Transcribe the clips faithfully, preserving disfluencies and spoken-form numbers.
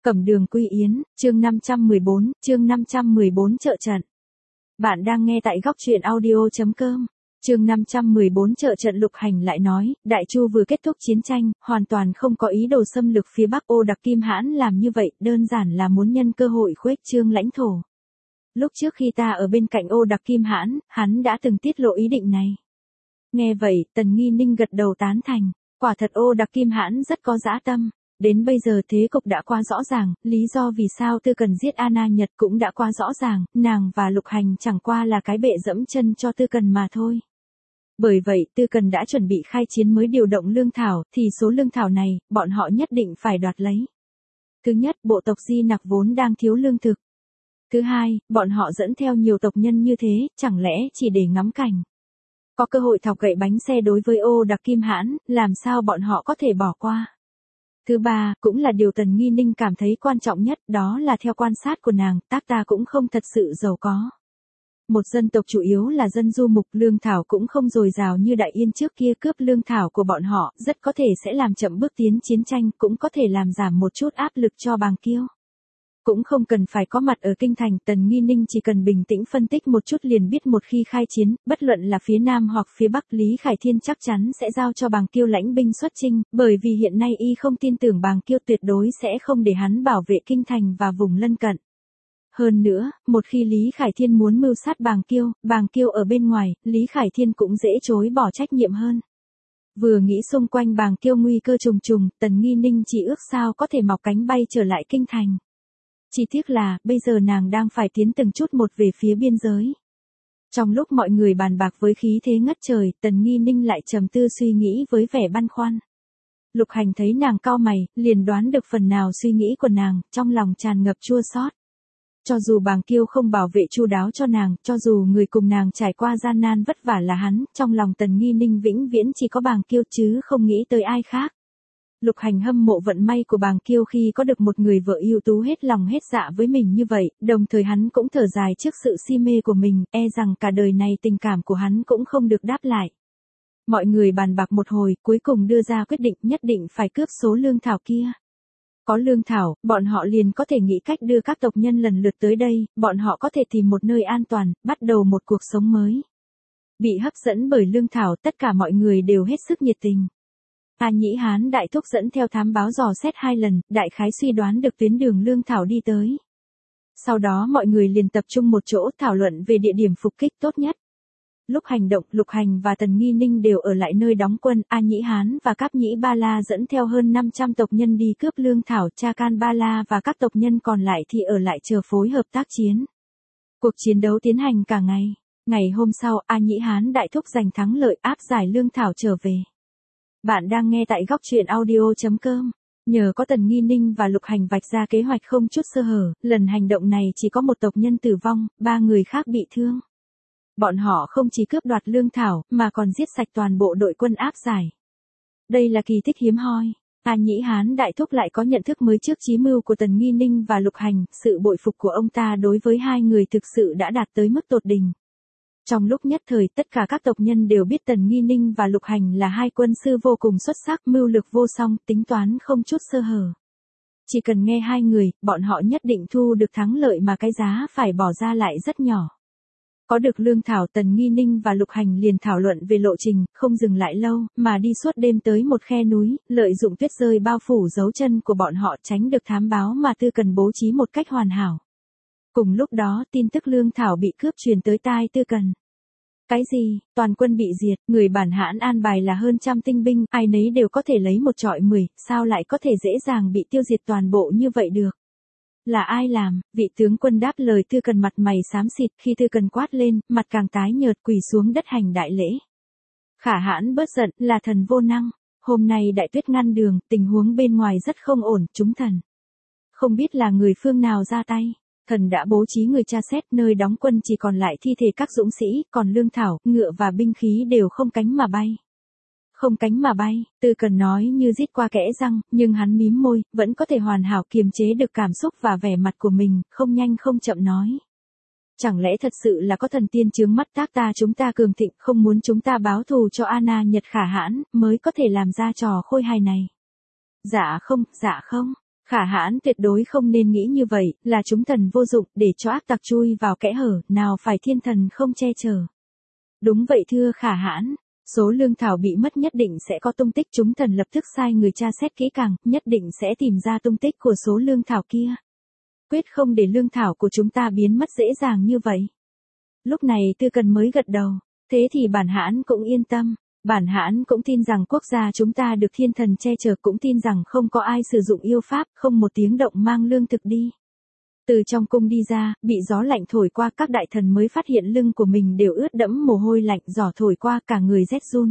Cẩm Đường Quy Yến, chương năm trăm mười bốn, chương năm trăm mười bốn trợ trận. Bạn đang nghe tại góc truyện audio.com. Chương năm trăm mười bốn trợ trận. Lục Hành lại nói, Đại Chu vừa kết thúc chiến tranh, hoàn toàn không có ý đồ xâm lược phía Bắc. Ô Đặc Kim Hãn làm như vậy, đơn giản là muốn nhân cơ hội khuếch trương lãnh thổ. Lúc trước khi ta ở bên cạnh Ô Đặc Kim Hãn, hắn đã từng tiết lộ ý định này. Nghe vậy, Tần Nghi Ninh gật đầu tán thành, quả thật Ô Đặc Kim Hãn rất có dã tâm. Đến bây giờ thế cục đã quá rõ ràng, lý do vì sao Tư Cần giết Anna Nhật cũng đã quá rõ ràng, nàng và Lục Hành chẳng qua là cái bệ dẫm chân cho Tư Cần mà thôi. Bởi vậy, Tư Cần đã chuẩn bị khai chiến mới điều động lương thảo, thì số lương thảo này, bọn họ nhất định phải đoạt lấy. Thứ nhất, bộ tộc Di Nặc vốn đang thiếu lương thực. Thứ hai, bọn họ dẫn theo nhiều tộc nhân như thế, chẳng lẽ chỉ để ngắm cảnh. Có cơ hội thọc gậy bánh xe đối với Ô Đặc Kim Hãn, làm sao bọn họ có thể bỏ qua. Thứ ba, cũng là điều Tần Nghi Ninh cảm thấy quan trọng nhất, đó là theo quan sát của nàng, tác ta cũng không thật sự giàu có. Một dân tộc chủ yếu là dân du mục, lương thảo cũng không dồi dào như Đại Yên trước kia. Cướp lương thảo của bọn họ, rất có thể sẽ làm chậm bước tiến chiến tranh, cũng có thể làm giảm một chút áp lực cho Bàng Kiêu. Cũng không cần phải có mặt ở kinh thành, Tần Nghi Ninh chỉ cần bình tĩnh phân tích một chút liền biết một khi khai chiến, bất luận là phía Nam hoặc phía Bắc, Lý Khải Thiên chắc chắn sẽ giao cho Bàng Kiêu lãnh binh xuất chinh, bởi vì hiện nay y không tin tưởng Bàng Kiêu tuyệt đối sẽ không để hắn bảo vệ kinh thành và vùng lân cận. Hơn nữa, một khi Lý Khải Thiên muốn mưu sát Bàng Kiêu, Bàng Kiêu ở bên ngoài, Lý Khải Thiên cũng dễ chối bỏ trách nhiệm hơn. Vừa nghĩ xung quanh Bàng Kiêu nguy cơ trùng trùng, Tần Nghi Ninh chỉ ước sao có thể mọc cánh bay trở lại kinh thành. Chỉ tiếc là, bây giờ nàng đang phải tiến từng chút một về phía biên giới. Trong lúc mọi người bàn bạc với khí thế ngất trời, Tần Nghi Ninh lại trầm tư suy nghĩ với vẻ băn khoăn. Lục Hành thấy nàng cau mày, liền đoán được phần nào suy nghĩ của nàng, trong lòng tràn ngập chua xót. Cho dù Bàng Kiêu không bảo vệ chu đáo cho nàng, cho dù người cùng nàng trải qua gian nan vất vả là hắn, trong lòng Tần Nghi Ninh vĩnh viễn chỉ có Bàng Kiêu chứ không nghĩ tới ai khác. Lục Hành hâm mộ vận may của Bàng Kiêu khi có được một người vợ ưu tú hết lòng hết dạ với mình như vậy, đồng thời hắn cũng thở dài trước sự si mê của mình, e rằng cả đời này tình cảm của hắn cũng không được đáp lại. Mọi người bàn bạc một hồi, cuối cùng đưa ra quyết định nhất định phải cướp số lương thảo kia. Có lương thảo, bọn họ liền có thể nghĩ cách đưa các tộc nhân lần lượt tới đây, bọn họ có thể tìm một nơi an toàn, bắt đầu một cuộc sống mới. Bị hấp dẫn bởi lương thảo, tất cả mọi người đều hết sức nhiệt tình. A Nhĩ Hán đại thúc dẫn theo thám báo dò xét hai lần, đại khái suy đoán được tuyến đường lương thảo đi tới. Sau đó mọi người liền tập trung một chỗ thảo luận về địa điểm phục kích tốt nhất. Lúc hành động, Lục Hành và Tần Nghi Ninh đều ở lại nơi đóng quân, A Nhĩ Hán và Cáp Nhĩ Ba La dẫn theo hơn năm trăm tộc nhân đi cướp lương thảo, Cha Can Ba La và các tộc nhân còn lại thì ở lại chờ phối hợp tác chiến. Cuộc chiến đấu tiến hành cả ngày. Ngày hôm sau, A Nhĩ Hán đại thúc giành thắng lợi, áp giải lương thảo trở về. Bạn đang nghe tại góc truyện audio.com. Nhờ có Tần Nghi Ninh và Lục Hành vạch ra kế hoạch không chút sơ hở, lần hành động này chỉ có một tộc nhân tử vong, ba người khác bị thương. Bọn họ không chỉ cướp đoạt lương thảo, mà còn giết sạch toàn bộ đội quân áp giải. Đây là kỳ tích hiếm hoi. A Nhĩ Hán đại thúc lại có nhận thức mới trước chí mưu của Tần Nghi Ninh và Lục Hành, sự bội phục của ông ta đối với hai người thực sự đã đạt tới mức tột đỉnh. Trong lúc nhất thời, tất cả các tộc nhân đều biết Tần Nghi Ninh và Lục Hành là hai quân sư vô cùng xuất sắc, mưu lược vô song, tính toán không chút sơ hở. Chỉ cần nghe hai người, bọn họ nhất định thu được thắng lợi mà cái giá phải bỏ ra lại rất nhỏ. Có được lương thảo, Tần Nghi Ninh và Lục Hành liền thảo luận về lộ trình, không dừng lại lâu, mà đi suốt đêm tới một khe núi, lợi dụng tuyết rơi bao phủ dấu chân của bọn họ, tránh được thám báo mà Tư Cần bố trí một cách hoàn hảo. Cùng lúc đó, tin tức lương thảo bị cướp truyền tới tai Tư Cần. Cái gì, toàn quân bị diệt, người bản Hãn an bài là hơn trăm tinh binh, ai nấy đều có thể lấy một trọi mười, sao lại có thể dễ dàng bị tiêu diệt toàn bộ như vậy được? Là ai làm? Vị tướng quân đáp lời Tư Cần mặt mày xám xịt, khi Tư Cần quát lên, mặt càng tái nhợt, quỳ xuống đất hành đại lễ. Khả Hãn bớt giận, là thần vô năng. Hôm nay đại tuyết ngăn đường, tình huống bên ngoài rất không ổn, chúng thần. Không biết là người phương nào ra tay. Thần đã bố trí người tra xét, nơi đóng quân chỉ còn lại thi thể các dũng sĩ, còn lương thảo, ngựa và binh khí đều không cánh mà bay. Không cánh mà bay, Tư Cần nói như rít qua kẽ răng, nhưng hắn mím môi, vẫn có thể hoàn hảo kiềm chế được cảm xúc và vẻ mặt của mình, không nhanh không chậm nói. Chẳng lẽ thật sự là có thần tiên chướng mắt tác ta chúng ta cường thịnh, không muốn chúng ta báo thù cho Anna Nhật Khả Hãn, mới có thể làm ra trò khôi hài này. Dạ không, dạ không. Khả hãn tuyệt đối không nên nghĩ như vậy, là chúng thần vô dụng, để cho ác tặc chui vào kẽ hở, nào phải thiên thần không che chở. Đúng vậy thưa Khả hãn, số lương thảo bị mất nhất định sẽ có tung tích, chúng thần lập tức sai người tra xét kỹ càng, nhất định sẽ tìm ra tung tích của số lương thảo kia. Quyết không để lương thảo của chúng ta biến mất dễ dàng như vậy. Lúc này Tư Cần mới gật đầu, thế thì bản hãn cũng yên tâm. Bản hãn cũng tin rằng quốc gia chúng ta được thiên thần che chở, cũng tin rằng không có ai sử dụng yêu pháp, không một tiếng động mang lương thực đi. Từ trong cung đi ra, bị gió lạnh thổi qua, các đại thần mới phát hiện lưng của mình đều ướt đẫm mồ hôi lạnh, gió thổi qua cả người rét run.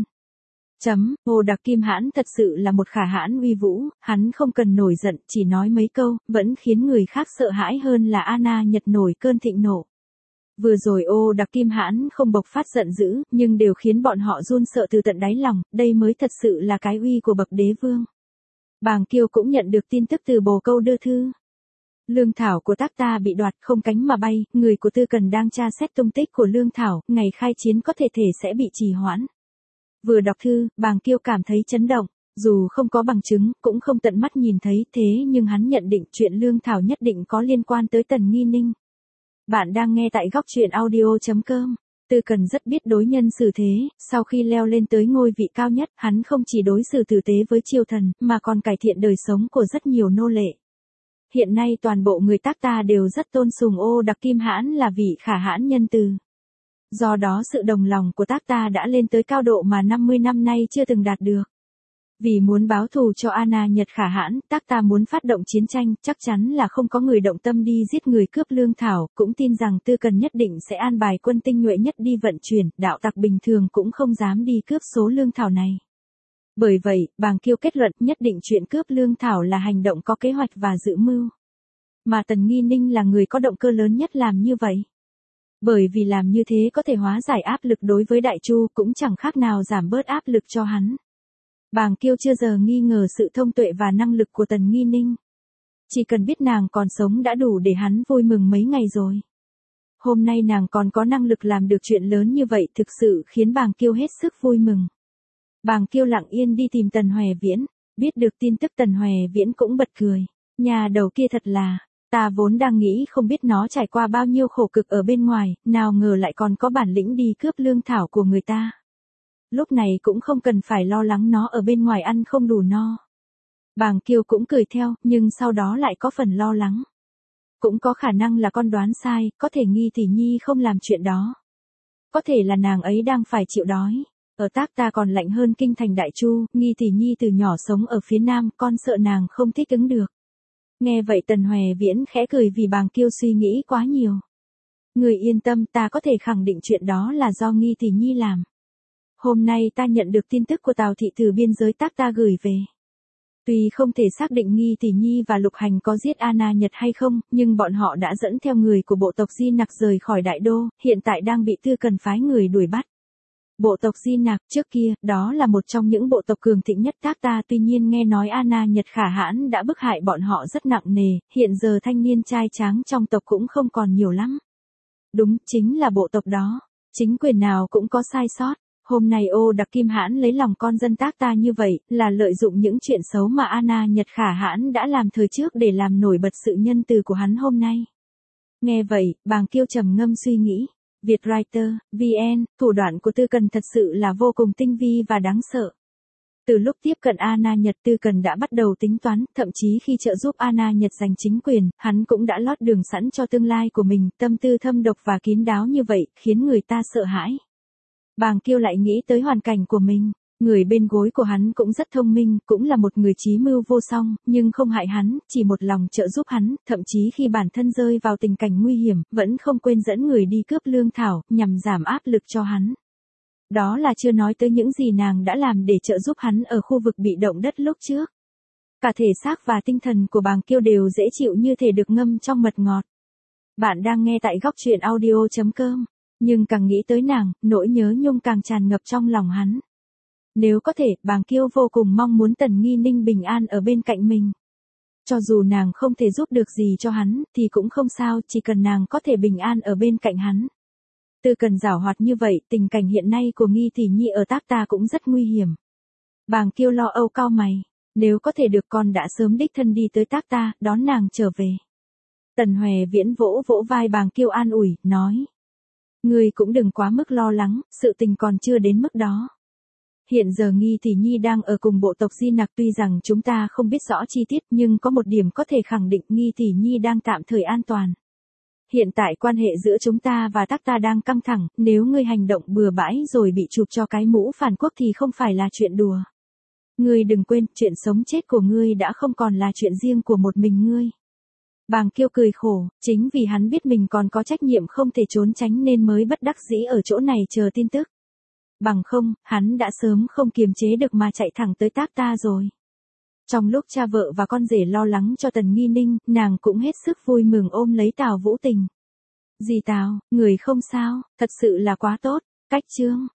Chấm, Hồ Đặc Kim Hãn thật sự là một khả hãn uy vũ, hắn không cần nổi giận, chỉ nói mấy câu, vẫn khiến người khác sợ hãi hơn là Anna Nhật nổi cơn thịnh nộ. Vừa rồi Ô Đặc Kim Hãn không bộc phát giận dữ, nhưng đều khiến bọn họ run sợ từ tận đáy lòng, đây mới thật sự là cái uy của bậc đế vương. Bàng Kiêu cũng nhận được tin tức từ bồ câu đưa thư. Lương thảo của tác ta bị đoạt, không cánh mà bay, người của Tư Cần đang tra xét tung tích của lương thảo, ngày khai chiến có thể thể sẽ bị trì hoãn. Vừa đọc thư, Bàng Kiêu cảm thấy chấn động, dù không có bằng chứng, cũng không tận mắt nhìn thấy, thế nhưng hắn nhận định chuyện lương thảo nhất định có liên quan tới Tần Nghi Ninh. Bạn đang nghe tại góc truyện audio chấm com. Tư Cần rất biết đối nhân xử thế, sau khi leo lên tới ngôi vị cao nhất, hắn không chỉ đối xử tử tế với triều thần, mà còn cải thiện đời sống của rất nhiều nô lệ. Hiện nay toàn bộ người Tác ta đều rất tôn sùng Ô Đặc Kim Hãn là vị khả hãn nhân từ. Do đó sự đồng lòng của Tác ta đã lên tới cao độ mà năm mươi năm nay chưa từng đạt được. Vì muốn báo thù cho Anna Nhật khả hãn, Tác ta muốn phát động chiến tranh, chắc chắn là không có người động tâm đi giết người cướp lương thảo, cũng tin rằng Tư Cần nhất định sẽ an bài quân tinh nhuệ nhất đi vận chuyển, đạo tặc bình thường cũng không dám đi cướp số lương thảo này. Bởi vậy, Bàng Kiêu kết luận nhất định chuyện cướp lương thảo là hành động có kế hoạch và dự mưu. Mà Tần Nghi Ninh là người có động cơ lớn nhất làm như vậy. Bởi vì làm như thế có thể hóa giải áp lực đối với Đại Chu, cũng chẳng khác nào giảm bớt áp lực cho hắn. Bàng Kiêu chưa giờ nghi ngờ sự thông tuệ và năng lực của Tần Nghi Ninh. Chỉ cần biết nàng còn sống đã đủ để hắn vui mừng mấy ngày rồi. Hôm nay nàng còn có năng lực làm được chuyện lớn như vậy thực sự khiến Bàng Kiêu hết sức vui mừng. Bàng Kiêu lặng yên đi tìm Tần Hoè Viễn, biết được tin tức Tần Hoè Viễn cũng bật cười. Nhà đầu kia thật là, ta vốn đang nghĩ không biết nó trải qua bao nhiêu khổ cực ở bên ngoài, nào ngờ lại còn có bản lĩnh đi cướp lương thảo của người ta. Lúc này cũng không cần phải lo lắng nó ở bên ngoài ăn không đủ no. Bàng Kiêu cũng cười theo, nhưng sau đó lại có phần lo lắng. Cũng có khả năng là con đoán sai, có thể Nghi Tỷ Nhi không làm chuyện đó. Có thể là nàng ấy đang phải chịu đói. Ở Tác ta còn lạnh hơn kinh thành Đại Chu, Nghi Tỷ Nhi từ nhỏ sống ở phía Nam, con sợ nàng không thích ứng được. Nghe vậy Tần Hoè Viễn khẽ cười vì Bàng Kiêu suy nghĩ quá nhiều. Người yên tâm, ta có thể khẳng định chuyện đó là do Nghi Tỷ Nhi làm. Hôm nay ta nhận được tin tức của Tào thị từ biên giới Tác ta gửi về. Tuy không thể xác định Nghi Tỷ Nhi và Lục Hành có giết Anna Nhật hay không, nhưng bọn họ đã dẫn theo người của bộ tộc Di Nặc rời khỏi Đại Đô, hiện tại đang bị Tư Cần phái người đuổi bắt. Bộ tộc Di Nặc trước kia, đó là một trong những bộ tộc cường thịnh nhất Tác ta, tuy nhiên nghe nói Anna Nhật khả hãn đã bức hại bọn họ rất nặng nề, hiện giờ thanh niên trai tráng trong tộc cũng không còn nhiều lắm. Đúng, chính là bộ tộc đó. Chính quyền nào cũng có sai sót. Hôm nay Ô Đặc Kim Hãn lấy lòng con dân Tác ta như vậy, là lợi dụng những chuyện xấu mà Anna Nhật khả hãn đã làm thời trước để làm nổi bật sự nhân từ của hắn hôm nay. Nghe vậy, Bàng Kiêu trầm ngâm suy nghĩ. Vietwriter, vê en, thủ đoạn của Tư Cần thật sự là vô cùng tinh vi và đáng sợ. Từ lúc tiếp cận Anna Nhật, Tư Cần đã bắt đầu tính toán, thậm chí khi trợ giúp Anna Nhật giành chính quyền, hắn cũng đã lót đường sẵn cho tương lai của mình, tâm tư thâm độc và kín đáo như vậy, khiến người ta sợ hãi. Bàng Kiêu lại nghĩ tới hoàn cảnh của mình, người bên gối của hắn cũng rất thông minh, cũng là một người trí mưu vô song, nhưng không hại hắn, chỉ một lòng trợ giúp hắn, thậm chí khi bản thân rơi vào tình cảnh nguy hiểm, vẫn không quên dẫn người đi cướp lương thảo, nhằm giảm áp lực cho hắn. Đó là chưa nói tới những gì nàng đã làm để trợ giúp hắn ở khu vực bị động đất lúc trước. Cả thể xác và tinh thần của Bàng Kiêu đều dễ chịu như thể được ngâm trong mật ngọt. Bạn đang nghe tại góc truyện audio chấm com. Nhưng càng nghĩ tới nàng, nỗi nhớ nhung càng tràn ngập trong lòng hắn. Nếu có thể, Bàng Kiêu vô cùng mong muốn Tần Nghi Ninh bình an ở bên cạnh mình. Cho dù nàng không thể giúp được gì cho hắn, thì cũng không sao, chỉ cần nàng có thể bình an ở bên cạnh hắn. Tư Cần giảo hoạt như vậy, tình cảnh hiện nay của Nghi Tỷ Nhi ở Tác ta cũng rất nguy hiểm. Bàng Kiêu lo âu cau mày. Nếu có thể được con đã sớm đích thân đi tới tác ta, đón nàng trở về. Tần Hòe Viễn vỗ vỗ vai Bàng Kiêu an ủi, nói. Ngươi cũng đừng quá mức lo lắng, sự tình còn chưa đến mức đó. Hiện giờ Nghi Tỷ Nhi đang ở cùng bộ tộc Di Nặc, tuy rằng chúng ta không biết rõ chi tiết nhưng có một điểm có thể khẳng định Nghi Tỷ Nhi đang tạm thời an toàn. Hiện tại quan hệ giữa chúng ta và tác ta đang căng thẳng, nếu ngươi hành động bừa bãi rồi bị chụp cho cái mũ phản quốc thì không phải là chuyện đùa. Ngươi đừng quên, chuyện sống chết của ngươi đã không còn là chuyện riêng của một mình ngươi. Bàng Kiêu cười khổ, chính vì hắn biết mình còn có trách nhiệm không thể trốn tránh nên mới bất đắc dĩ ở chỗ này chờ tin tức. Bằng không, hắn đã sớm không kiềm chế được mà chạy thẳng tới tác ta rồi. Trong lúc cha vợ và con rể lo lắng cho Tần Nghi Ninh, nàng cũng hết sức vui mừng ôm lấy Tào Vũ Tình. Dì Tào, người không sao, thật sự là quá tốt. Cách chương